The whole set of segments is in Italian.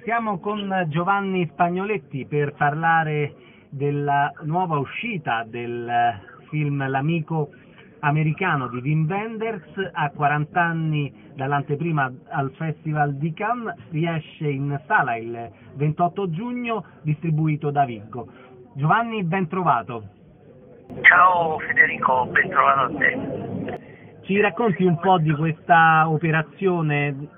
Siamo con Giovanni Spagnoletti per parlare della nuova uscita del film L'amico americano di Wim Wenders. A 40 anni dall'anteprima al Festival di Cannes, riesce in sala il 28 giugno, distribuito da Viggo. Giovanni, ben trovato. Ciao Federico, ben trovato a te. Ci racconti un po' di questa operazione?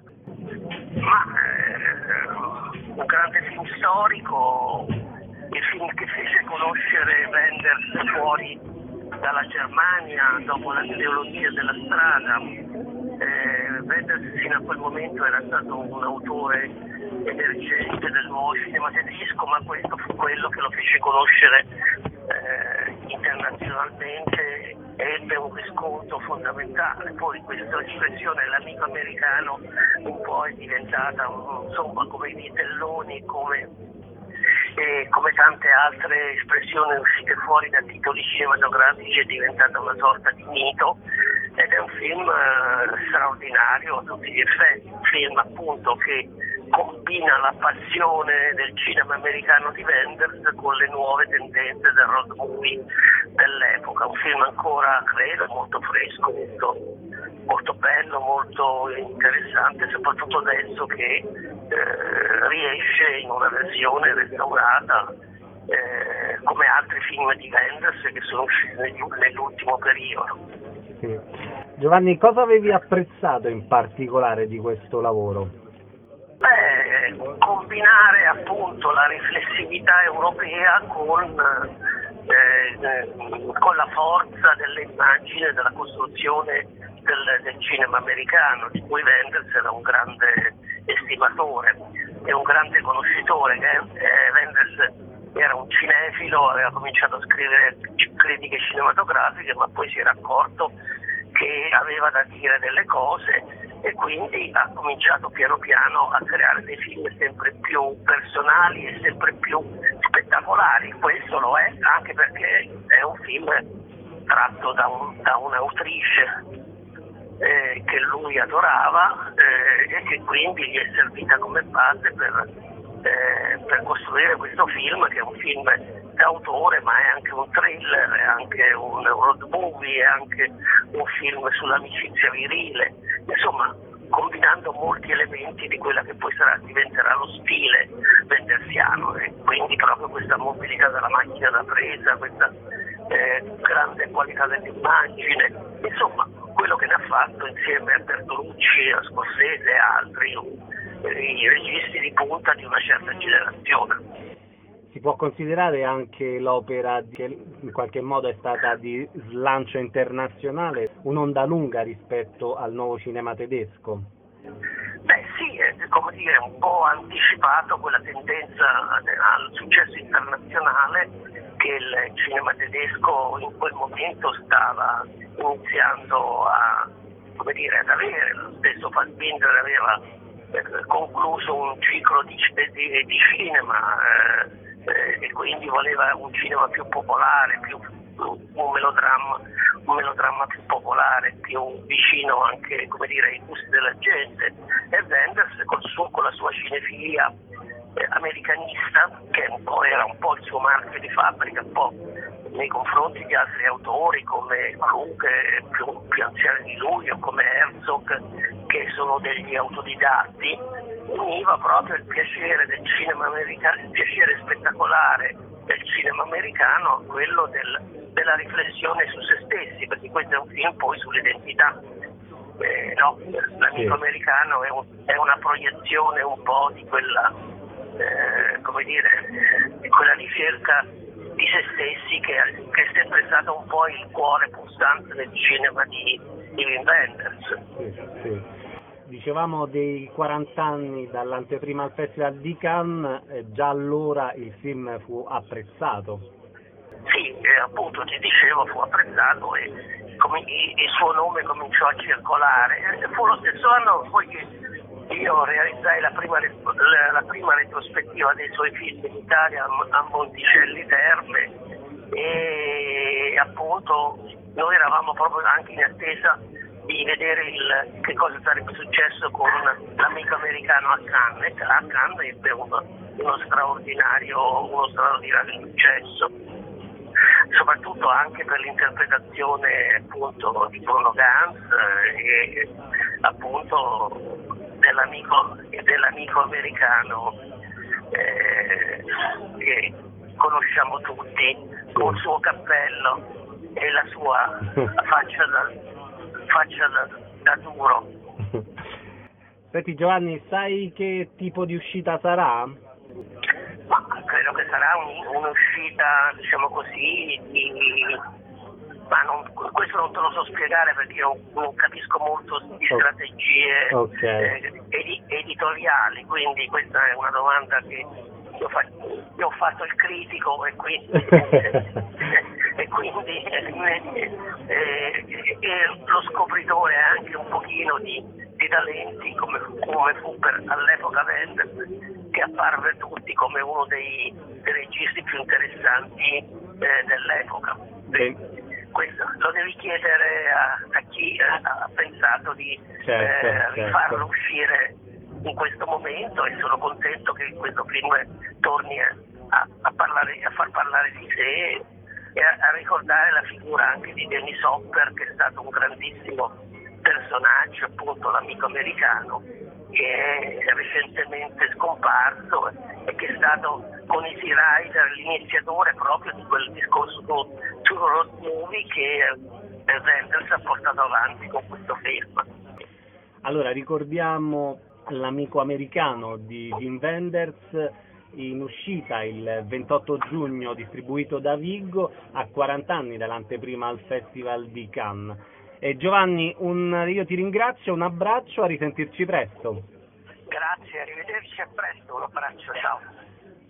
Un grande film storico, il film che fece conoscere Wenders fuori dalla Germania dopo la trilogia della strada. Wenders fino a quel momento era stato un autore emergente del nuovo cinema tedesco, ma questo fu quello che lo fece conoscere internazionalmente, ebbe un riscontro fondamentale. Poi questa espressione, l'amico americano, un po' è diventata insomma come i vitelloni, come tante altre espressioni uscite fuori da titoli cinematografici, è diventata una sorta di mito, ed è un film straordinario a tutti gli effetti, un film appunto che combina la passione del cinema americano di Wenders con le nuove tendenze del road movie dell'epoca. Un film ancora, credo, molto fresco, molto bello, molto interessante, soprattutto adesso che riesce in una versione restaurata come altri film di Wenders che sono usciti nell'ultimo periodo. Sì. Giovanni, cosa avevi apprezzato in particolare di questo lavoro? Combinare appunto la riflessività europea con la forza dell'immagine, della costruzione del cinema americano, di cui Wenders era un grande estimatore e un grande conoscitore. Wenders era un cinefilo, aveva cominciato a scrivere critiche cinematografiche, ma poi si era accorto che aveva da dire delle cose e quindi ha cominciato piano piano a creare dei film sempre più personali e sempre più spettacolari. Questo lo è anche perché è un film tratto da un'autrice che lui adorava e che quindi gli è servita come base per costruire questo film, che è un film d'autore, ma è anche un thriller, è anche un road movie, è anche un film sull'amicizia virile, insomma combinando molti elementi di quella che poi diventerà lo stile wendersiano, e quindi proprio questa mobilità della macchina da presa, questa grande qualità dell'immagine, insomma quello che ne ha fatto insieme a Bertolucci, a Scorsese e altri i registi di punta di una certa generazione. Si può considerare anche l'opera che in qualche modo è stata di slancio internazionale, un'onda lunga rispetto al nuovo cinema tedesco? Sì, è come dire un po' anticipato quella tendenza al successo internazionale che il cinema tedesco in quel momento stava iniziando ad avere. Lo stesso Fassbinder aveva concluso un ciclo di cinema e quindi voleva un cinema più popolare, un melodramma più popolare, più vicino anche ai gusti della gente, e Wenders con la sua cinefilia americanista, che era un po' il suo marchio di fabbrica, un po' nei confronti di altri autori come Krug, più anziani di lui, o come Herzog, che sono degli autodidatti, univa proprio il piacere del cinema americano, il piacere spettacolare del cinema americano, a quello della riflessione su se stessi, perché questo è un film poi sull'identità. L'amico americano è una proiezione un po' di quella di quella ricerca di se stessi che è sempre stato un po' il cuore pulsante del cinema di Wim Wenders. Sì. Dicevamo dei 40 anni dall'anteprima al Festival di Cannes, già allora il film fu apprezzato. Sì, appunto ti dicevo, fu apprezzato e il suo nome cominciò a circolare. Fu lo stesso anno poi che io realizzai la prima retrospettiva dei suoi film in Italia a Monticelli Terme, e appunto noi eravamo proprio anche in attesa di vedere che cosa sarebbe successo con l'amico americano a Cannes. A Cannes ebbe uno straordinario successo, soprattutto anche per l'interpretazione appunto di Bruno Ganz e appunto dell'amico americano che conosciamo tutti, con il suo cappello e la sua faccia da duro. Senti Giovanni, sai che tipo di uscita sarà? Ma credo che sarà un'uscita, diciamo così, questo non te lo so spiegare perché io non capisco molto di strategie editoriali, quindi questa è una domanda che io ho fatto il critico e quindi lo scopritore anche un pochino di talenti come fu all'epoca Wenders, che apparve a tutti come uno dei registi più interessanti dell'epoca. Questo lo devi chiedere a chi ha pensato di rifarlo uscire in questo momento, e sono contento che questo film torni a far parlare di sé e a ricordare la figura anche di Dennis Hopper, che è stato un grandissimo personaggio, appunto l'amico americano, che è recentemente scomparso e che è stato con Easy Rider l'iniziatore proprio di quel discorso Two Road Movie che Wenders ha portato avanti con questo film. Allora ricordiamo l'amico americano di Wim Wenders, in uscita il 28 giugno, distribuito da Viggo, a 40 anni dall'anteprima al Festival di Cannes. Giovanni, io ti ringrazio, un abbraccio, a risentirci presto. Grazie, arrivederci, a presto, un abbraccio.